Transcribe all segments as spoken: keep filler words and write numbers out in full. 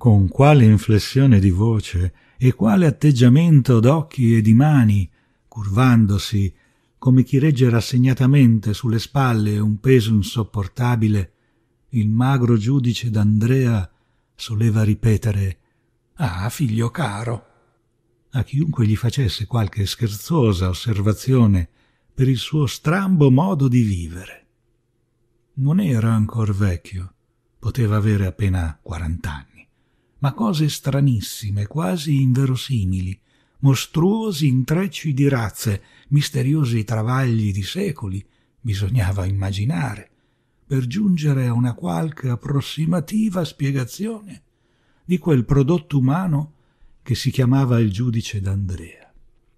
con quale inflessione di voce e quale atteggiamento d'occhi e di mani, curvandosi come chi regge rassegnatamente sulle spalle un peso insopportabile, il magro giudice d'Andrea soleva ripetere «Ah, figlio caro!» a chiunque gli facesse qualche scherzosa osservazione per il suo strambo modo di vivere. Non era ancor vecchio, poteva avere appena quarant'anni, ma cose stranissime, quasi inverosimili, mostruosi intrecci di razze, misteriosi travagli di secoli bisognava immaginare per giungere a una qualche approssimativa spiegazione di quel prodotto umano che si chiamava il giudice d'Andrea.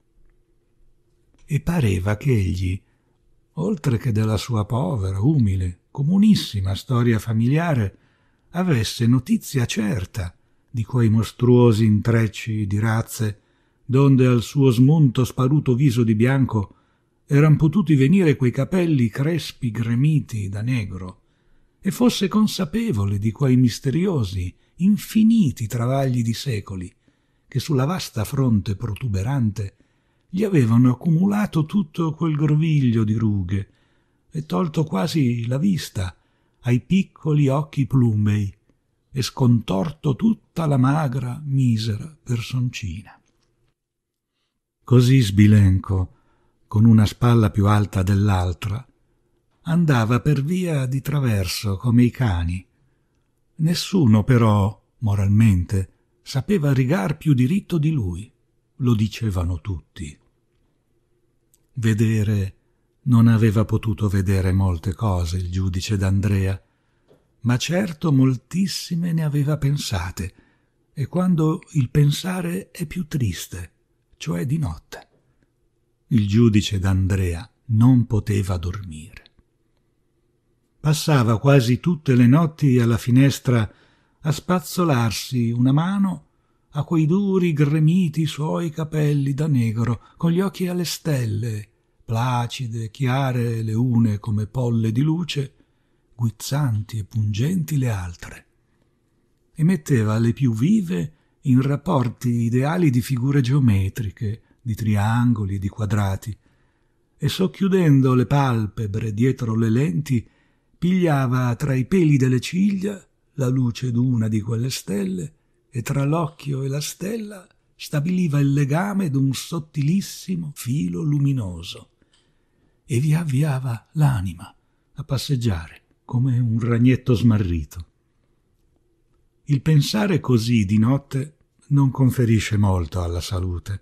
E pareva che egli, oltre che della sua povera, umile, comunissima storia familiare, avesse notizia certa di quei mostruosi intrecci di razze donde al suo smunto sparuto viso di bianco eran potuti venire quei capelli crespi gremiti da negro, e fosse consapevole di quei misteriosi, infiniti travagli di secoli che sulla vasta fronte protuberante gli avevano accumulato tutto quel groviglio di rughe e tolto quasi la vista ai piccoli occhi plumbei e scontorto tutta la magra, misera personcina. Così sbilenco, con una spalla più alta dell'altra, andava per via di traverso come i cani. Nessuno però, moralmente, sapeva rigar più diritto di lui, lo dicevano tutti. Vedere non aveva potuto vedere molte cose il giudice d'Andrea, ma certo moltissime ne aveva pensate, e quando il pensare è più triste, cioè di notte. Il giudice d'Andrea non poteva dormire. Passava quasi tutte le notti alla finestra a spazzolarsi una mano a quei duri gremiti suoi capelli da negro, con gli occhi alle stelle, placide, chiare le une come polle di luce, guizzanti e pungenti le altre, e metteva le più vive in rapporti ideali di figure geometriche, di triangoli e di quadrati, e socchiudendo le palpebre dietro le lenti pigliava tra i peli delle ciglia la luce d'una di quelle stelle e tra l'occhio e la stella stabiliva il legame d'un sottilissimo filo luminoso e vi avviava l'anima a passeggiare come un ragnetto smarrito. Il pensare così di notte non conferisce molto alla salute.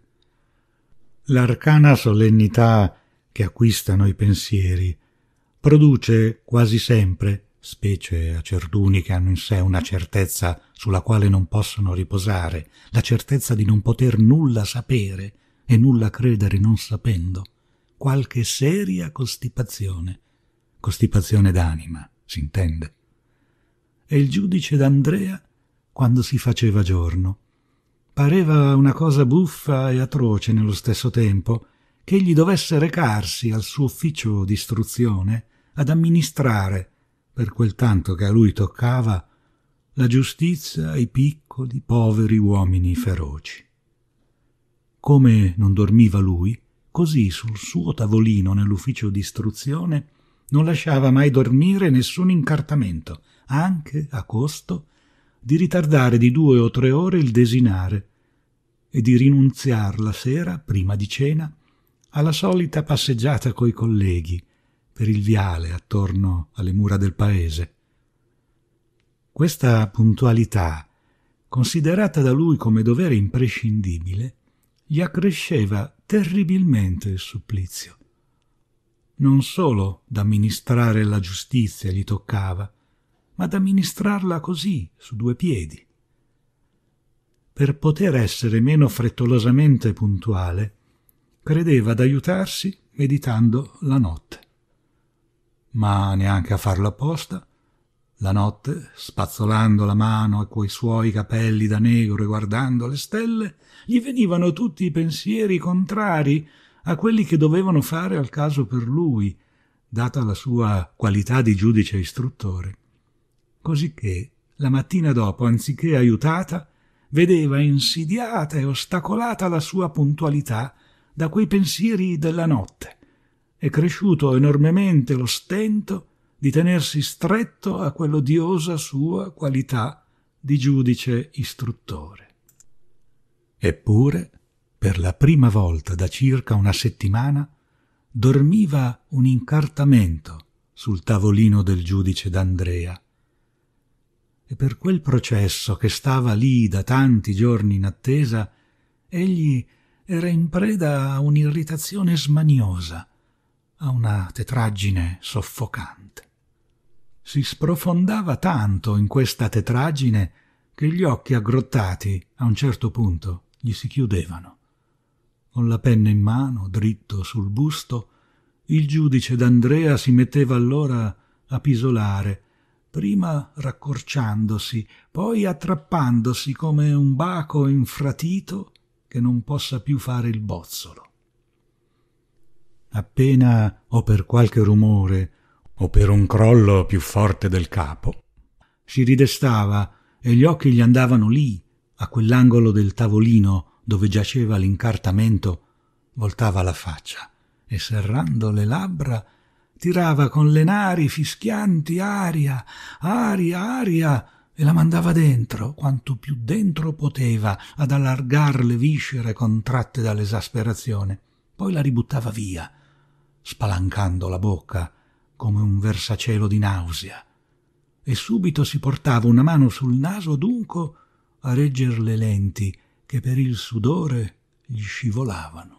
L'arcana solennità che acquistano i pensieri produce quasi sempre, specie a certuni che hanno in sé una certezza sulla quale non possono riposare, la certezza di non poter nulla sapere e nulla credere non sapendo, qualche seria costipazione, costipazione d'anima, s'intende. E il giudice d'Andrea, quando si faceva giorno, pareva una cosa buffa e atroce nello stesso tempo che egli dovesse recarsi al suo ufficio d'istruzione ad amministrare, per quel tanto che a lui toccava, la giustizia ai piccoli, poveri uomini feroci. Come non dormiva lui, così sul suo tavolino nell'ufficio d'istruzione non lasciava mai dormire nessun incartamento, anche a costo di ritardare di due o tre ore il desinare e di rinunziar la sera, prima di cena, alla solita passeggiata coi colleghi per il viale attorno alle mura del paese. Questa puntualità, considerata da lui come dovere imprescindibile, gli accresceva terribilmente il supplizio. Non solo d'amministrare la giustizia gli toccava, ma d'amministrarla così, su due piedi. Per poter essere meno frettolosamente puntuale, credeva d'aiutarsi meditando la notte. Ma neanche a farlo apposta, la notte, spazzolando la mano a quei suoi capelli da negro e guardando le stelle, gli venivano tutti i pensieri contrari a quelli che dovevano fare al caso per lui, data la sua qualità di giudice istruttore, cosicché La mattina dopo, anziché aiutata, vedeva insidiata e ostacolata la sua puntualità da quei pensieri della notte. È cresciuto enormemente lo stento di tenersi stretto a quell'odiosa sua qualità di giudice istruttore. Eppure, per la prima volta da circa una settimana, dormiva un incartamento sul tavolino del giudice D'Andrea. E per quel processo che stava lì da tanti giorni in attesa, egli era in preda a un'irritazione smaniosa, a una tetraggine soffocante. Si sprofondava tanto in questa tetraggine che gli occhi aggrottati a un certo punto gli si chiudevano. Con la penna in mano, dritto sul busto, il giudice D'Andrea si metteva allora a pisolare, prima raccorciandosi, poi attrappandosi come un baco infratito che non possa più fare il bozzolo. Appena o per qualche rumore o per un crollo più forte del capo, si ridestava e gli occhi gli andavano lì, a quell'angolo del tavolino dove giaceva l'incartamento, voltava la faccia e serrando le labbra tirava con le nari fischianti aria, aria, aria e la mandava dentro, quanto più dentro poteva, ad allargar le viscere contratte dall'esasperazione. Poi la ributtava via, spalancando la bocca come un versacielo di nausea, e subito si portava una mano sul naso adunco a regger le lenti che per il sudore gli scivolavano.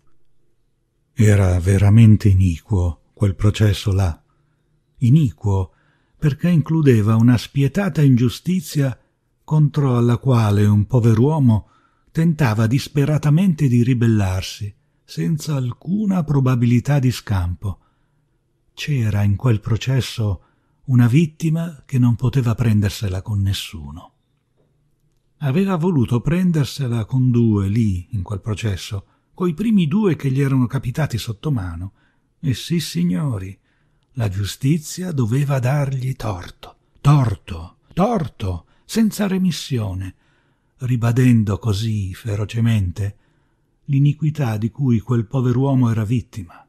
Era veramente iniquo quel processo là, iniquo perché includeva una spietata ingiustizia contro alla quale un pover'uomo tentava disperatamente di ribellarsi, senza alcuna probabilità di scampo. C'era in quel processo una vittima che non poteva prendersela con nessuno. Aveva voluto prendersela con due lì, in quel processo, coi primi due che gli erano capitati sotto mano, e sì, signori, la giustizia doveva dargli torto, torto, torto, senza remissione, ribadendo così ferocemente l'iniquità di cui quel pover'uomo era vittima.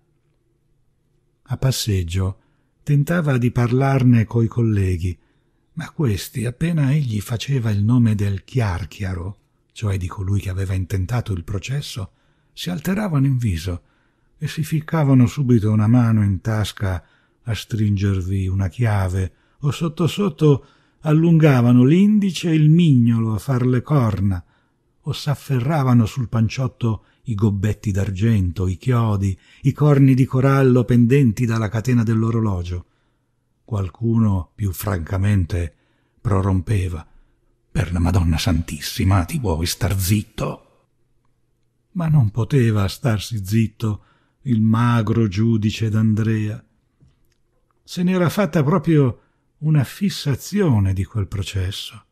A passeggio tentava di parlarne coi colleghi, ma questi, appena egli faceva il nome del chiarchiaro, cioè di colui che aveva intentato il processo, si alteravano in viso e si ficcavano subito una mano in tasca a stringervi una chiave, o sotto sotto allungavano l'indice e il mignolo a far le corna, o s'afferravano sul panciotto i gobbetti d'argento, i chiodi, i corni di corallo pendenti dalla catena dell'orologio. Qualcuno, più francamente, prorompeva: «Per la Madonna Santissima, ti vuoi star zitto?» Ma non poteva starsi zitto il magro giudice D'Andrea. Se n'era fatta proprio una fissazione di quel processo.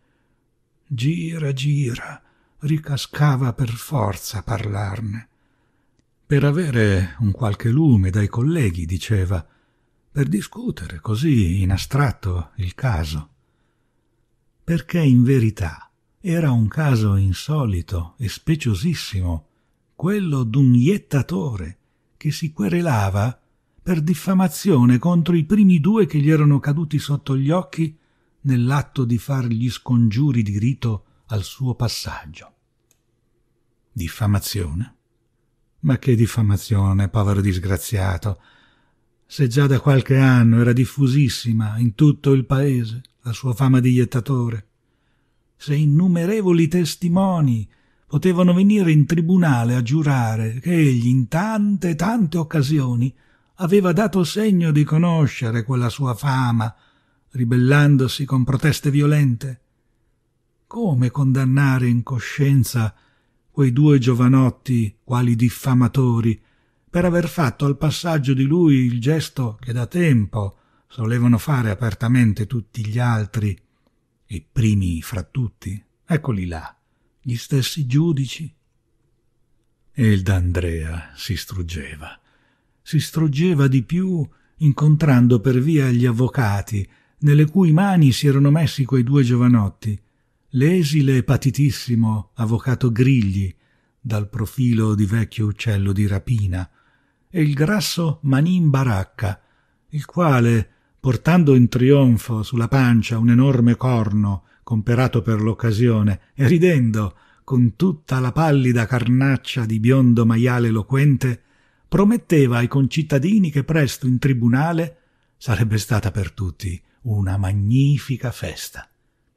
Gira, gira, ricascava per forza a parlarne. Per avere un qualche lume dai colleghi, diceva, per discutere così in astratto il caso. Perché in verità era un caso insolito e speciosissimo, quello d'un iettatore che si querelava per diffamazione contro i primi due che gli erano caduti sotto gli occhi nell'atto di far gli scongiuri di rito al suo passaggio. Diffamazione? Ma che diffamazione, povero disgraziato! Se già da qualche anno era diffusissima in tutto il paese la sua fama di iettatore, se innumerevoli testimoni potevano venire in tribunale a giurare che egli in tante tante occasioni aveva dato segno di conoscere quella sua fama, ribellandosi con proteste violente, come condannare in coscienza quei due giovanotti quali diffamatori per aver fatto al passaggio di lui il gesto che da tempo solevano fare apertamente tutti gli altri, e primi fra tutti, eccoli là, gli stessi giudici? E il D'Andrea si struggeva, si struggeva di più incontrando per via gli avvocati, nelle cui mani si erano messi quei due giovanotti, l'esile e patitissimo avvocato Grigli, dal profilo di vecchio uccello di rapina, e il grasso Manin Baracca, il quale, portando in trionfo sulla pancia un enorme corno comperato per l'occasione e ridendo con tutta la pallida carnaccia di biondo maiale eloquente, prometteva ai concittadini che presto in tribunale sarebbe stata per tutti una magnifica festa.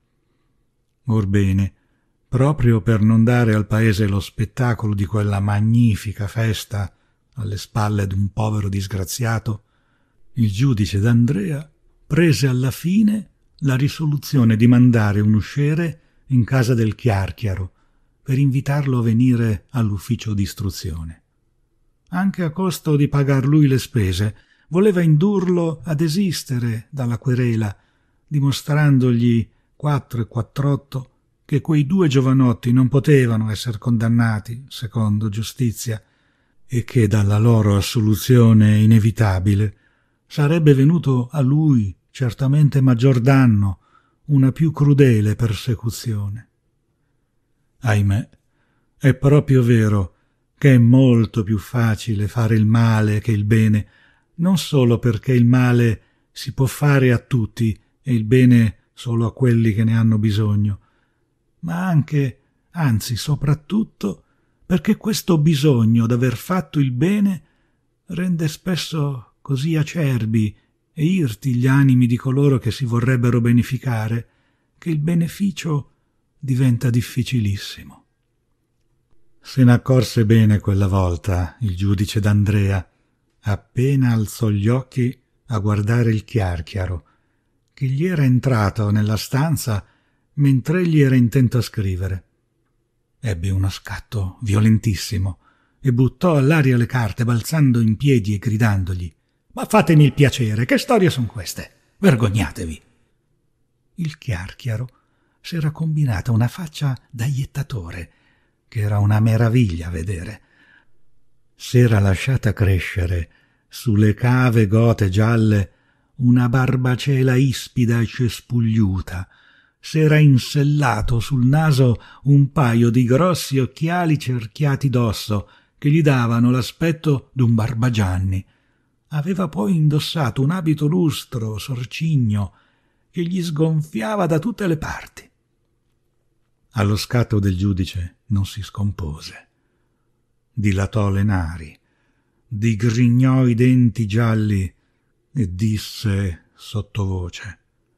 Orbene, proprio per non dare al paese lo spettacolo di quella magnifica festa alle spalle d'un povero disgraziato, il giudice D'Andrea prese alla fine la risoluzione di mandare un usciere in casa del Chiarchiaro per invitarlo a venire all'ufficio d'istruzione. Anche a costo di pagar lui le spese, voleva indurlo a desistere dalla querela, dimostrandogli quattro e quattr'otto che quei due giovanotti non potevano essere condannati secondo giustizia e che dalla loro assoluzione inevitabile sarebbe venuto a lui certamente maggior danno, una più crudele persecuzione. Ahimè, è proprio vero che è molto più facile fare il male che il bene, non solo perché il male si può fare a tutti e il bene solo a quelli che ne hanno bisogno, ma anche, anzi soprattutto, perché questo bisogno d'aver fatto il bene rende spesso così acerbi e irti gli animi di coloro che si vorrebbero beneficare, che il beneficio diventa difficilissimo. Se ne accorse bene quella volta il giudice D'Andrea, appena alzò gli occhi a guardare il Chiarchiaro, che gli era entrato nella stanza mentre egli era intento a scrivere. Ebbe uno scatto violentissimo e buttò all'aria le carte, balzando in piedi e gridandogli: «Ma fatemi il piacere, che storie son queste? Vergognatevi!» Il Chiarchiaro s'era combinata una faccia da iettatore, che era una meraviglia a vedere. S'era lasciata crescere sulle cave gote gialle una barbacela ispida e cespugliuta, s'era insellato sul naso un paio di grossi occhiali cerchiati d'osso che gli davano l'aspetto d'un barbagianni. Aveva poi indossato un abito lustro, sorcigno, che gli sgonfiava da tutte le parti. Allo scatto del giudice non si scompose. Dilatò le nari, digrignò i denti gialli e disse sottovoce: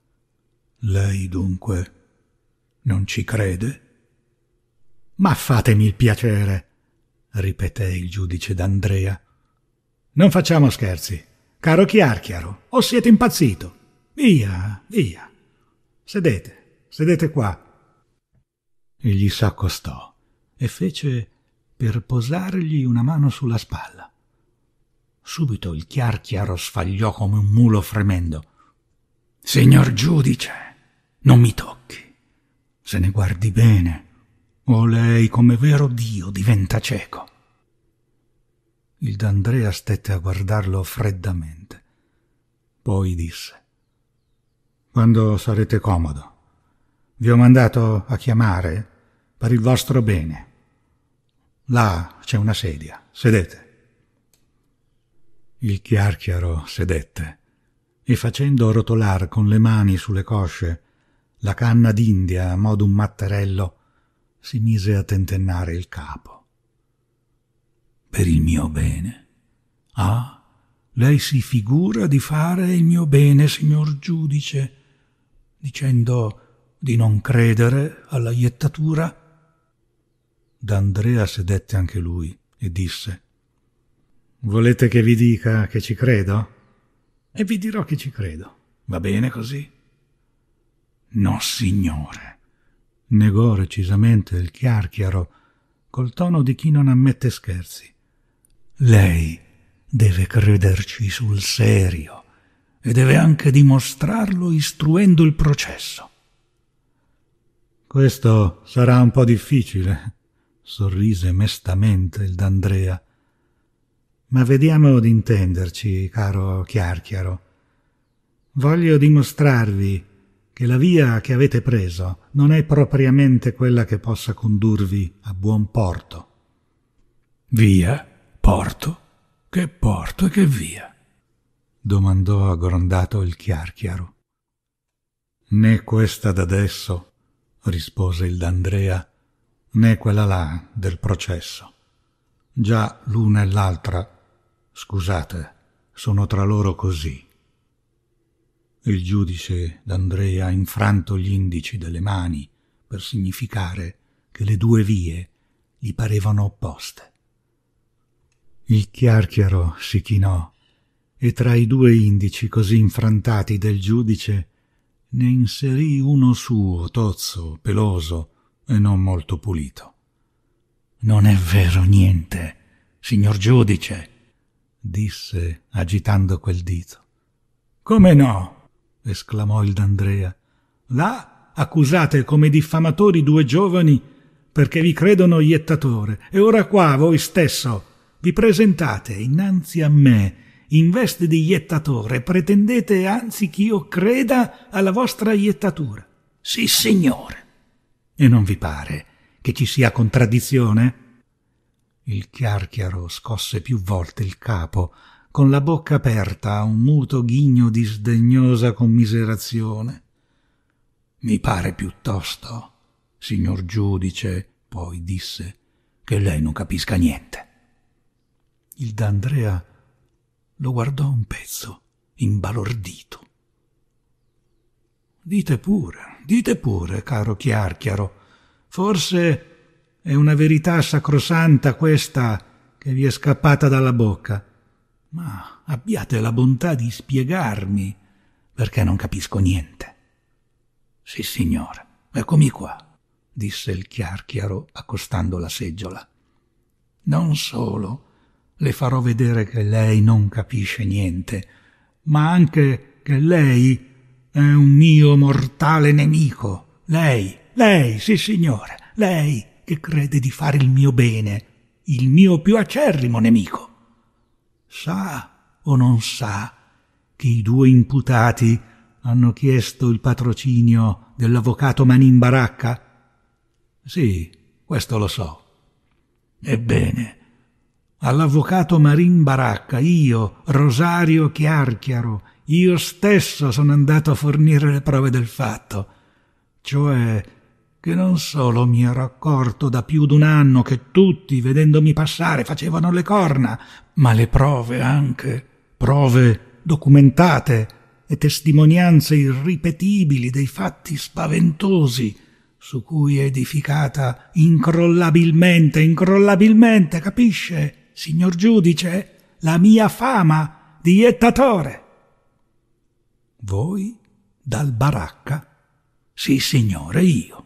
«Lei dunque non ci crede?» «Ma fatemi il piacere», ripeté il giudice D'Andrea. «Non facciamo scherzi, caro Chiarchiaro, o siete impazzito? Via, via. Sedete, sedete qua». Egli s'accostò e fece per posargli una mano sulla spalla. Subito il Chiarchiaro sfagliò come un mulo fremendo. «Signor giudice, non mi tocchi. Se ne guardi bene, o lei, come vero Dio, diventa cieco». Il D'Andrea stette a guardarlo freddamente. Poi disse: «Quando sarete comodo. Vi ho mandato a chiamare per il vostro bene. Là c'è una sedia, sedete». Il Chiarchiaro sedette e, facendo rotolar con le mani sulle cosce la canna d'India a mo' d'un matterello, si mise a tentennare il capo. «Per il mio bene? Ah, lei si figura di fare il mio bene, signor giudice, dicendo di non credere alla iettatura?» D'Andrea sedette anche lui e disse: «Volete che vi dica che ci credo? E vi dirò che ci credo. Va bene così?» «No, signore», negò recisamente il Chiarchiaro col tono di chi non ammette scherzi. «Lei deve crederci sul serio e deve anche dimostrarlo istruendo il processo». «Questo sarà un po' difficile», sorrise mestamente il D'Andrea. «Ma vediamo di intenderci, caro Chiarchiaro. Voglio dimostrarvi che la via che avete preso non è propriamente quella che possa condurvi a buon porto. Via? Porto? Che porto e che via? Domandò aggrondato il Chiarchiaro. Né questa d'adesso, rispose il D'Andrea, né quella là del processo. Già l'una e l'altra, scusate, sono tra loro così. Il giudice D'Andrea ha infranto gli indici delle mani per significare che le due vie gli parevano opposte. Il Chiarchiaro si chinò e tra i due indici così infrantati del giudice ne inserì uno suo, tozzo, peloso e non molto pulito. «Non è vero niente, signor giudice», disse agitando quel dito. «Come no?» esclamò il D'Andrea. «Là accusate come diffamatori due giovani perché vi credono iettatore, e ora qua voi stesso vi presentate innanzi a me in veste di iettatore e pretendete anzi ch'io creda alla vostra iettatura». «Sì, signore». «E non vi pare che ci sia contraddizione?» Il Chiarchiaro scosse più volte il capo, con la bocca aperta a un muto ghigno di sdegnosa commiserazione. «Mi pare piuttosto, signor giudice», poi disse, «che lei non capisca niente». Il D'Andrea lo guardò un pezzo, imbalordito. «Dite pure, dite pure, caro Chiarchiaro, forse è una verità sacrosanta questa che vi è scappata dalla bocca, ma abbiate la bontà di spiegarmi perché non capisco niente». «Sì, signore, eccomi qua», disse il Chiarchiaro accostando la seggiola. «Non solo le farò vedere che lei non capisce niente, ma anche che lei è un mio mortale nemico. Lei, lei, sì signore, lei che crede di fare il mio bene, il mio più acerrimo nemico. Sa o non sa che i due imputati hanno chiesto il patrocinio dell'avvocato Manin Baracca?» «Sì, questo lo so». «Ebbene, all'avvocato Manin Baracca io, Rosario Chiarchiaro, io stesso sono andato a fornire le prove del fatto, cioè che non solo mi ero accorto da più d'un anno che tutti, vedendomi passare, facevano le corna, ma le prove anche, prove documentate e testimonianze irripetibili dei fatti spaventosi su cui è edificata incrollabilmente, incrollabilmente, capisce, signor giudice, la mia fama di iettatore». «Voi dal Baracca?» «Sì, signore, io».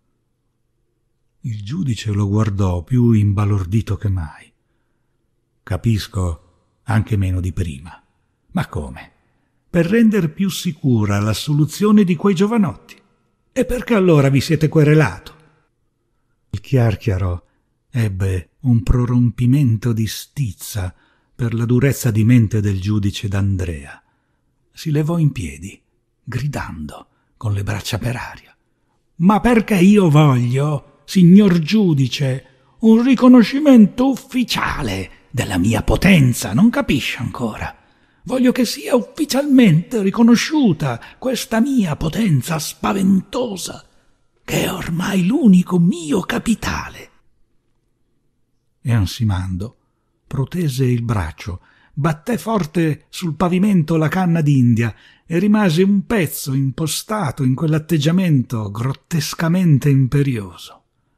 Il giudice lo guardò più imbalordito che mai. «Capisco anche meno di prima. Ma come? Per render più sicura l'assoluzione di quei giovanotti? E perché allora vi siete querelato?» Il Chiarchiaro ebbe un prorompimento di stizza per la durezza di mente del giudice D'Andrea. Si levò in piedi, gridando, con le braccia per aria: «Ma perché io voglio, signor giudice, un riconoscimento ufficiale della mia potenza, non capisce ancora? Voglio che sia ufficialmente riconosciuta questa mia potenza spaventosa, che è ormai l'unico mio capitale». E ansimando protese il braccio, batté forte sul pavimento la canna d'India e rimase un pezzo impostato in quell'atteggiamento grottescamente imperioso.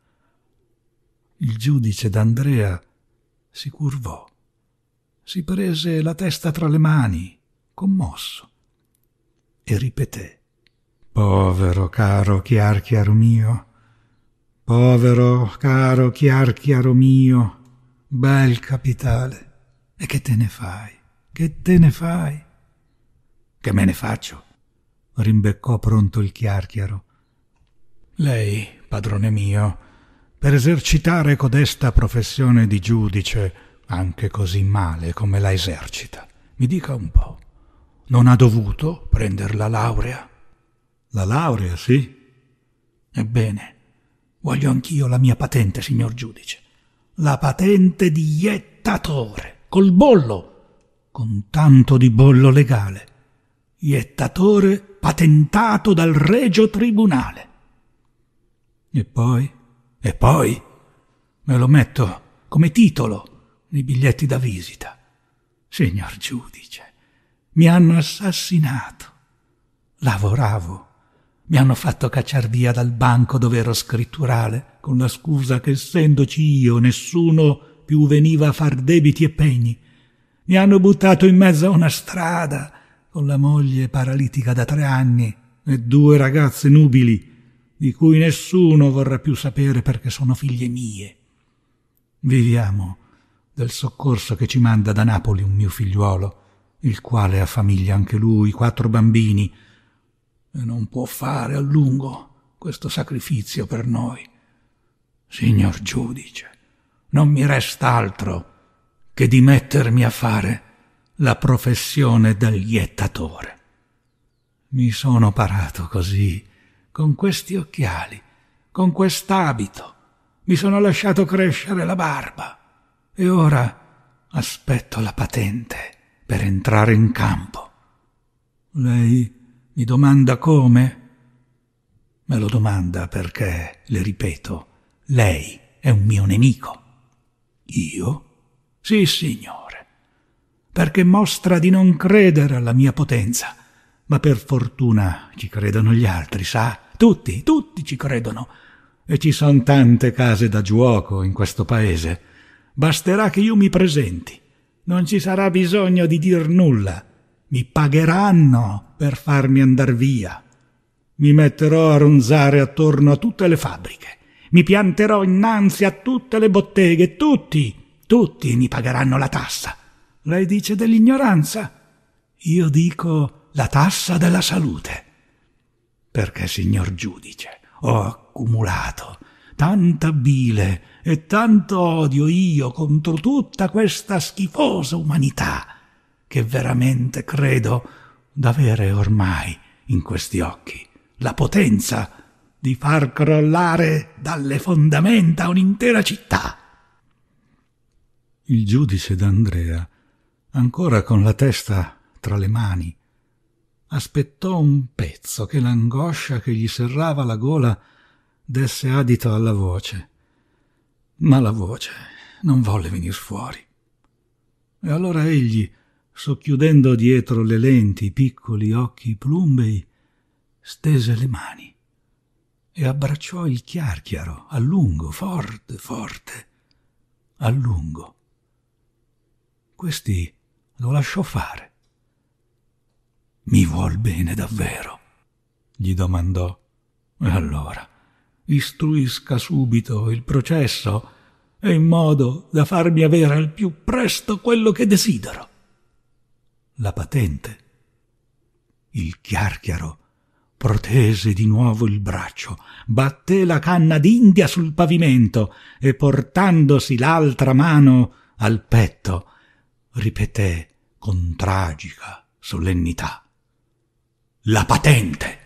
Il giudice D'Andrea si curvò, si prese la testa tra le mani, commosso, e ripeté: «Povero caro Chiarchiaro mio, povero caro Chiarchiaro mio, bel capitale. E che te ne fai? Che te ne fai?» «Che me ne faccio?» rimbeccò pronto il Chiarchiaro. «Lei, padrone mio, per esercitare codesta professione di giudice, anche così male come la esercita, mi dica un po', non ha dovuto prendere la laurea? La laurea, sì. Ebbene, voglio anch'io la mia patente, signor giudice. La patente di iettatore, col bollo, con tanto di bollo legale. Iettatore patentato dal Regio Tribunale. E poi? E poi me lo metto come titolo nei biglietti da visita. Signor giudice, mi hanno assassinato. Lavoravo. Mi hanno fatto cacciar via dal banco dove ero scritturale, con la scusa che essendoci io nessuno più veniva a far debiti e pegni. Mi hanno buttato in mezzo a una strada, con la moglie paralitica da tre anni e due ragazze nubili, di cui nessuno vorrà più sapere perché sono figlie mie. Viviamo del soccorso che ci manda da Napoli un mio figliuolo, il quale ha famiglia anche lui, quattro bambini, e non può fare a lungo questo sacrificio per noi. Signor giudice, non mi resta altro che di mettermi a fare la professione del iettatore. Mi sono parato così, con questi occhiali, con quest'abito, mi sono lasciato crescere la barba e ora aspetto la patente per entrare in campo. Lei mi domanda come? Me lo domanda perché, le ripeto, lei è un mio nemico. Io? Sì, signore, perché mostra di non credere alla mia potenza, ma per fortuna ci credono gli altri, sa? Tutti, tutti ci credono. E ci son tante case da giuoco in questo paese. Basterà che io mi presenti. Non ci sarà bisogno di dir nulla. Mi pagheranno per farmi andar via. Mi metterò a ronzare attorno a tutte le fabbriche. Mi pianterò innanzi a tutte le botteghe. Tutti, tutti mi pagheranno la tassa. Lei dice dell'ignoranza? Io dico la tassa della salute. Perché, signor giudice, ho accumulato tanta bile e tanto odio io contro tutta questa schifosa umanità che veramente credo d'avere ormai in questi occhi la potenza di far crollare dalle fondamenta un'intera città. Il giudice d'Andrea, ancora con la testa tra le mani, aspettò un pezzo che l'angoscia che gli serrava la gola desse adito alla voce, ma la voce non volle venir fuori. E allora egli, socchiudendo dietro le lenti i piccoli occhi plumbei, stese le mani e abbracciò il chiarchiaro a lungo, forte, forte, a lungo. Questi lo lasciò fare. «Mi vuol bene davvero?» gli domandò. «E allora istruisca subito il processo e in modo da farmi avere al più presto quello che desidero. La patente». Il chiarchiaro protese di nuovo il braccio, batté la canna d'India sul pavimento e portandosi l'altra mano al petto ripeté con tragica solennità: «La patente!»